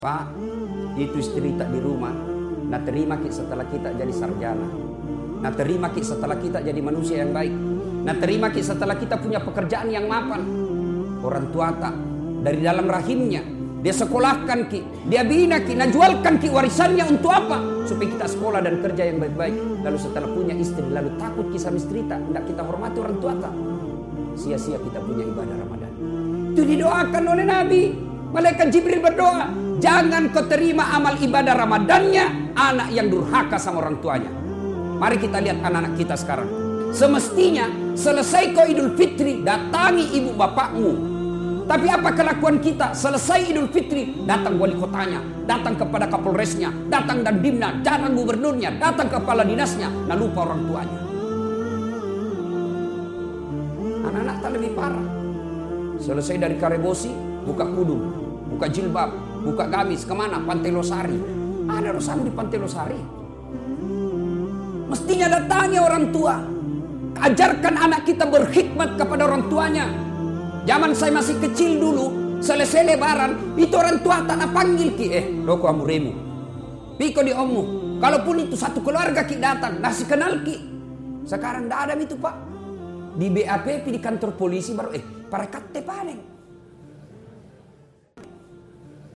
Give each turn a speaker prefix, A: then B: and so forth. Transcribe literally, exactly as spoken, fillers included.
A: Pak, itu istri tak di rumah. Nah terima kita setelah kita jadi sarjana. Nah terima kita setelah kita jadi manusia yang baik. Nah terima kita setelah kita punya pekerjaan yang mapan. Orang tua tak dari dalam rahimnya dia sekolahkan ki, dia bina ki, nah jualkan ki warisannya untuk apa? Supaya kita sekolah dan kerja yang baik-baik. Lalu setelah punya istri, lalu takut kisah istri tak, tidak kita hormati orang tua tak. Sia-sia kita punya ibadah Ramadan. Itu didoakan oleh Nabi. Malaikat Jibril berdoa, jangan kau terima amal ibadah Ramadannya anak yang durhaka sama orang tuanya. Mari kita lihat anak-anak kita sekarang. Semestinya selesai kau Idul Fitri, datangi ibu bapakmu. Tapi apa kelakuan kita? Selesai Idul Fitri, datang wali kotanya, datang kepada kapolresnya, datang dan dimna, datang gubernurnya, datang kepala dinasnya, nah lupa orang tuanya. Anak-anak tak lebih parah. Selesai dari Karebosi, buka kudung, buka jilbab, buka gamis, kemana? Pantai Losari. Ada dosamu di Pantai Losari. Mestinya datangi orang tua. Ajarkan anak kita berkhidmat kepada orang tuanya. Zaman saya masih kecil dulu, selesai lebaran, itu orang tua tak panggil ki, eh, loko amuremu. Piko di ommu. Kalaupun itu satu keluarga ki datang, nasi kenal ki. Sekarang tidak ada itu Pak. Di B A P P di kantor polisi baru, eh, para kate paling.